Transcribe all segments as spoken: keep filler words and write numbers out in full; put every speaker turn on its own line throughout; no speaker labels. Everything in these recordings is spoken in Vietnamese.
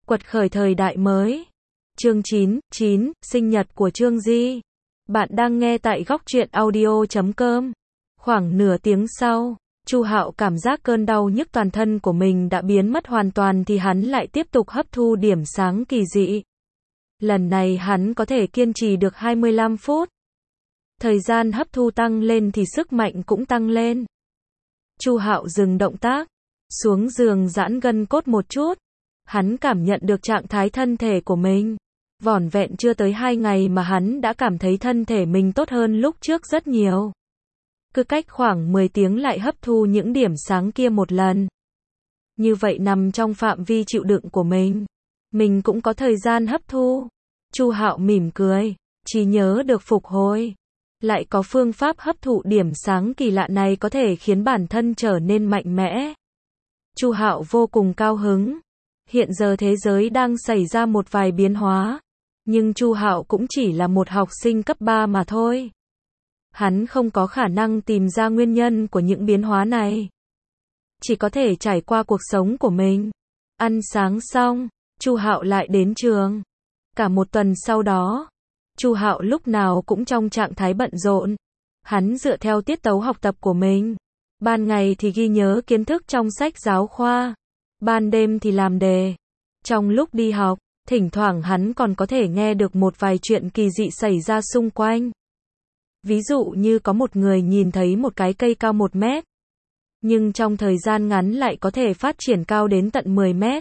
Quật khởi thời đại mới. Chương chín, chín, sinh nhật của Trương Di. Bạn đang nghe tại góc truyện audio chấm com. Khoảng nửa tiếng sau, Chu Hạo cảm giác cơn đau nhức toàn thân của mình đã biến mất hoàn toàn thì hắn lại tiếp tục hấp thu điểm sáng kỳ dị. Lần này hắn có thể kiên trì được hai mươi lăm phút. Thời gian hấp thu tăng lên thì sức mạnh cũng tăng lên. Chu Hạo dừng động tác, xuống giường giãn gân cốt một chút. Hắn cảm nhận được trạng thái thân thể của mình. Vỏn vẹn chưa tới hai ngày mà hắn đã cảm thấy thân thể mình tốt hơn lúc trước rất nhiều. Cứ cách khoảng mười tiếng lại hấp thu những điểm sáng kia một lần. Như vậy nằm trong phạm vi chịu đựng của mình. Mình cũng có thời gian hấp thu. Chu Hạo mỉm cười, trí nhớ được phục hồi. Lại có phương pháp hấp thụ điểm sáng kỳ lạ này có thể khiến bản thân trở nên mạnh mẽ. Chu Hạo vô cùng cao hứng. Hiện giờ thế giới đang xảy ra một vài biến hóa, nhưng Chu Hạo cũng chỉ là một học sinh cấp ba mà thôi. Hắn không có khả năng tìm ra nguyên nhân của những biến hóa này. Chỉ có thể trải qua cuộc sống của mình. Ăn sáng xong, Chu Hạo lại đến trường. Cả một tuần sau đó, Chu Hạo lúc nào cũng trong trạng thái bận rộn. Hắn dựa theo tiết tấu học tập của mình. Ban ngày thì ghi nhớ kiến thức trong sách giáo khoa. Ban đêm thì làm đề. Trong lúc đi học, thỉnh thoảng hắn còn có thể nghe được một vài chuyện kỳ dị xảy ra xung quanh. Ví dụ như có một người nhìn thấy một cái cây cao một mét. Nhưng trong thời gian ngắn lại có thể phát triển cao đến tận mười mét.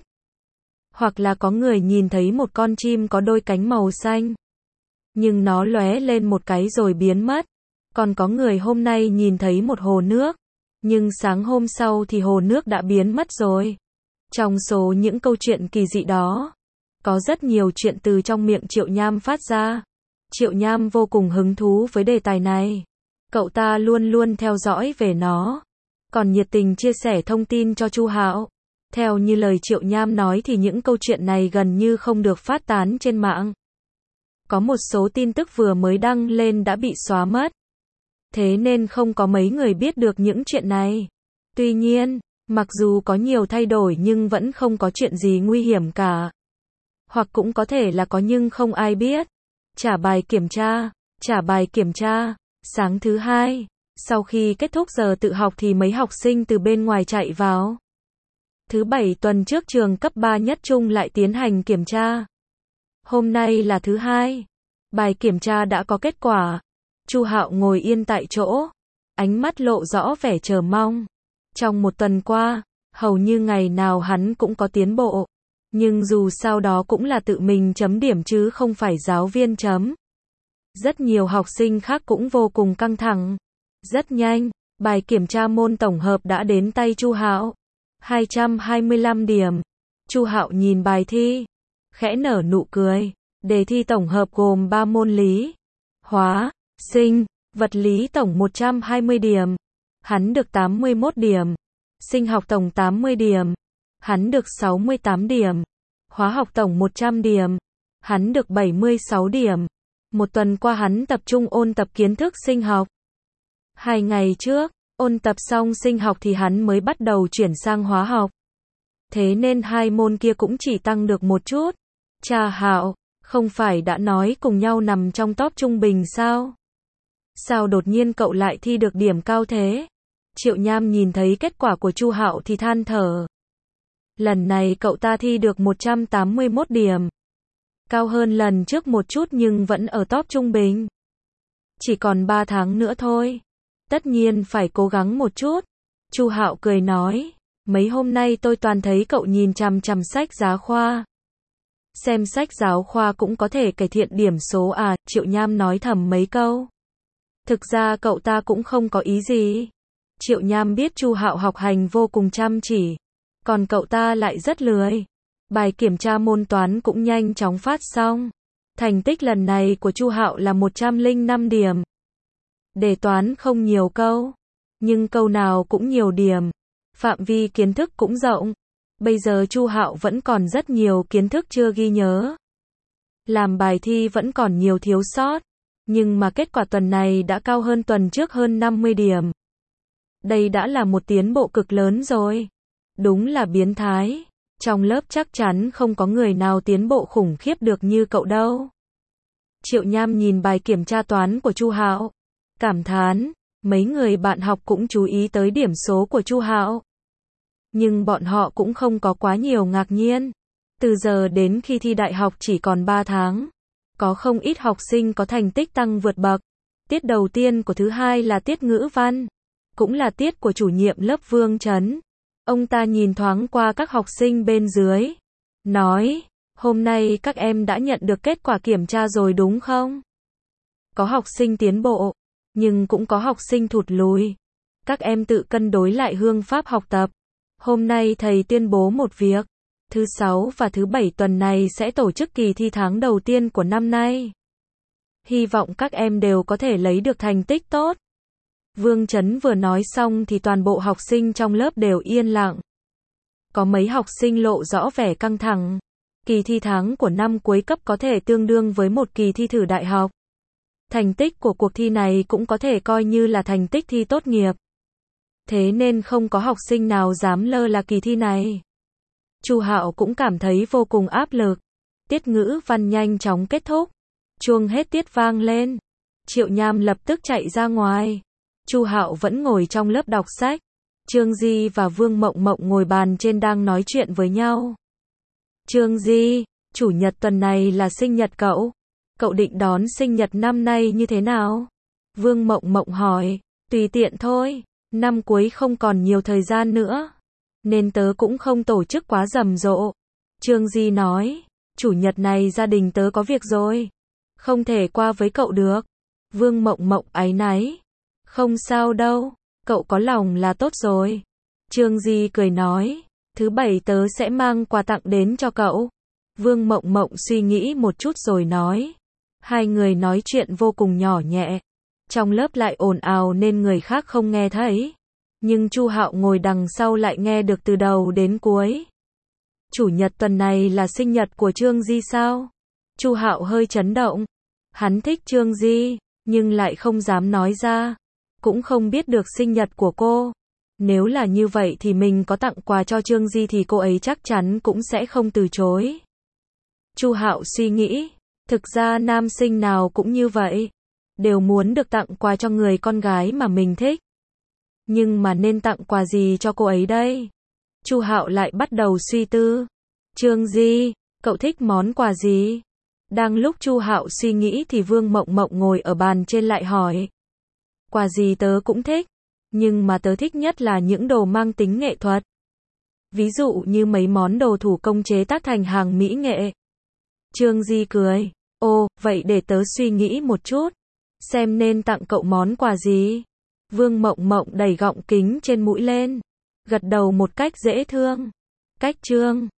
Hoặc là có người nhìn thấy một con chim có đôi cánh màu xanh. Nhưng nó lóe lên một cái rồi biến mất. Còn có người hôm nay nhìn thấy một hồ nước. Nhưng sáng hôm sau thì hồ nước đã biến mất rồi. Trong số những câu chuyện kỳ dị đó, có rất nhiều chuyện từ trong miệng Triệu Nham phát ra. Triệu Nham vô cùng hứng thú với đề tài này. Cậu ta luôn luôn theo dõi về nó, còn nhiệt tình chia sẻ thông tin cho Chu Hạo. Theo như lời Triệu Nham nói thì những câu chuyện này gần như không được phát tán trên mạng. Có một số tin tức vừa mới đăng lên đã bị xóa mất. Thế nên không có mấy người biết được những chuyện này. Tuy nhiên, mặc dù có nhiều thay đổi nhưng vẫn không có chuyện gì nguy hiểm cả. Hoặc cũng có thể là có nhưng không ai biết. Trả bài kiểm tra, trả bài kiểm tra. Sáng thứ hai, sau khi kết thúc giờ tự học thì mấy học sinh từ bên ngoài chạy vào. Thứ bảy tuần trước trường cấp ba nhất trung lại tiến hành kiểm tra. Hôm nay là thứ hai. Bài kiểm tra đã có kết quả. Chu Hạo ngồi yên tại chỗ, ánh mắt lộ rõ vẻ chờ mong. Trong một tuần qua, hầu như ngày nào hắn cũng có tiến bộ. Nhưng dù sao đó cũng là tự mình chấm điểm chứ không phải giáo viên chấm. Rất nhiều học sinh khác cũng vô cùng căng thẳng. Rất nhanh, bài kiểm tra môn tổng hợp đã đến tay Chu Hạo. hai trăm hai mươi lăm điểm. Chu Hạo nhìn bài thi, khẽ nở nụ cười. Đề thi tổng hợp gồm ba môn lý, hóa, sinh, vật lý tổng một trăm hai mươi điểm. Hắn được tám mươi mốt điểm. Sinh học tổng tám mươi điểm. Hắn được sáu mươi tám điểm. Hóa học tổng một trăm điểm. Hắn được bảy mươi sáu điểm. Một tuần qua hắn tập trung ôn tập kiến thức sinh học. Hai ngày trước, ôn tập xong sinh học thì hắn mới bắt đầu chuyển sang hóa học. Thế nên hai môn kia cũng chỉ tăng được một chút. Cha Hạo, không phải đã nói cùng nhau nằm trong top trung bình sao? Sao đột nhiên cậu lại thi được điểm cao thế? Triệu Nham nhìn thấy kết quả của Chu Hạo thì than thở. Lần này cậu ta thi được một trăm tám mươi mốt điểm. Cao hơn lần trước một chút nhưng vẫn ở top trung bình. Chỉ còn ba tháng nữa thôi. Tất nhiên phải cố gắng một chút. Chu Hạo cười nói, mấy hôm nay tôi toàn thấy cậu nhìn chằm chằm sách giáo khoa. Xem sách giáo khoa cũng có thể cải thiện điểm số à? Triệu Nham nói thầm mấy câu. Thực ra cậu ta cũng không có ý gì. Triệu Nham biết Chu Hạo học hành vô cùng chăm chỉ, còn cậu ta lại rất lười. Bài kiểm tra môn toán cũng nhanh chóng phát xong. Thành tích lần này của Chu Hạo là một trăm lẻ năm điểm. Đề toán không nhiều câu, nhưng câu nào cũng nhiều điểm. Phạm vi kiến thức cũng rộng. Bây giờ Chu Hạo vẫn còn rất nhiều kiến thức chưa ghi nhớ. Làm bài thi vẫn còn nhiều thiếu sót. Nhưng mà kết quả tuần này đã cao hơn tuần trước hơn năm mươi điểm. Đây đã là một tiến bộ cực lớn rồi. Đúng là biến thái. Trong lớp chắc chắn không có người nào tiến bộ khủng khiếp được như cậu đâu. Triệu Nham nhìn bài kiểm tra toán của Chu Hạo, cảm thán, mấy người bạn học cũng chú ý tới điểm số của Chu Hạo. Nhưng bọn họ cũng không có quá nhiều ngạc nhiên. Từ giờ đến khi thi đại học chỉ còn ba tháng. Có không ít học sinh có thành tích tăng vượt bậc. Tiết đầu tiên của thứ hai là tiết ngữ văn. Cũng là tiết của chủ nhiệm lớp Vương Chấn. Ông ta nhìn thoáng qua các học sinh bên dưới. Nói, hôm nay các em đã nhận được kết quả kiểm tra rồi đúng không? Có học sinh tiến bộ, nhưng cũng có học sinh thụt lùi. Các em tự cân đối lại phương pháp học tập. Hôm nay thầy tuyên bố một việc. Thứ sáu và thứ bảy tuần này sẽ tổ chức kỳ thi tháng đầu tiên của năm nay. Hy vọng các em đều có thể lấy được thành tích tốt. Vương Chấn vừa nói xong thì toàn bộ học sinh trong lớp đều yên lặng. Có mấy học sinh lộ rõ vẻ căng thẳng. Kỳ thi tháng của năm cuối cấp có thể tương đương với một kỳ thi thử đại học. Thành tích của cuộc thi này cũng có thể coi như là thành tích thi tốt nghiệp. Thế nên không có học sinh nào dám lơ là kỳ thi này. Chu Hạo cũng cảm thấy vô cùng áp lực. Tiết ngữ văn nhanh chóng kết thúc. Chuông hết tiết vang lên. Triệu Nham lập tức chạy ra ngoài. Chu Hạo vẫn ngồi trong lớp đọc sách. Trương Di và Vương Mộng Mộng ngồi bàn trên đang nói chuyện với nhau. Trương Di, chủ nhật tuần này là sinh nhật cậu. Cậu định đón sinh nhật năm nay như thế nào? Vương Mộng Mộng hỏi. Tùy tiện thôi. Năm cuối không còn nhiều thời gian nữa. Nên tớ cũng không tổ chức quá rầm rộ. Trương Di nói. Chủ nhật này gia đình tớ có việc rồi. Không thể qua với cậu được. Vương Mộng Mộng áy náy. Không sao đâu. Cậu có lòng là tốt rồi. Trương Di cười nói. Thứ bảy tớ sẽ mang quà tặng đến cho cậu. Vương Mộng Mộng suy nghĩ một chút rồi nói. Hai người nói chuyện vô cùng nhỏ nhẹ. Trong lớp lại ồn ào nên người khác không nghe thấy. Nhưng Chu Hạo ngồi đằng sau lại nghe được từ đầu đến cuối. Chủ nhật tuần này là sinh nhật của Trương Di sao? Chu Hạo hơi chấn động. Hắn thích Trương Di, nhưng lại không dám nói ra. Cũng không biết được sinh nhật của cô. Nếu là như vậy thì mình có tặng quà cho Trương Di thì cô ấy chắc chắn cũng sẽ không từ chối. Chu Hạo suy nghĩ. Thực ra nam sinh nào cũng như vậy. Đều muốn được tặng quà cho người con gái mà mình thích. Nhưng mà nên tặng quà gì cho cô ấy đây? Chu Hạo lại bắt đầu suy tư. Trương Di, cậu thích món quà gì? Đang lúc Chu Hạo suy nghĩ thì Vương Mộng Mộng ngồi ở bàn trên lại hỏi. Quà gì tớ cũng thích. Nhưng mà tớ thích nhất là những đồ mang tính nghệ thuật. Ví dụ như mấy món đồ thủ công chế tác thành hàng mỹ nghệ. Trương Di cười. Ồ, vậy để tớ suy nghĩ một chút. Xem nên tặng cậu món quà gì. Vương Mộng Mộng đẩy gọng kính trên mũi lên. Gật đầu một cách dễ thương. Cách Trương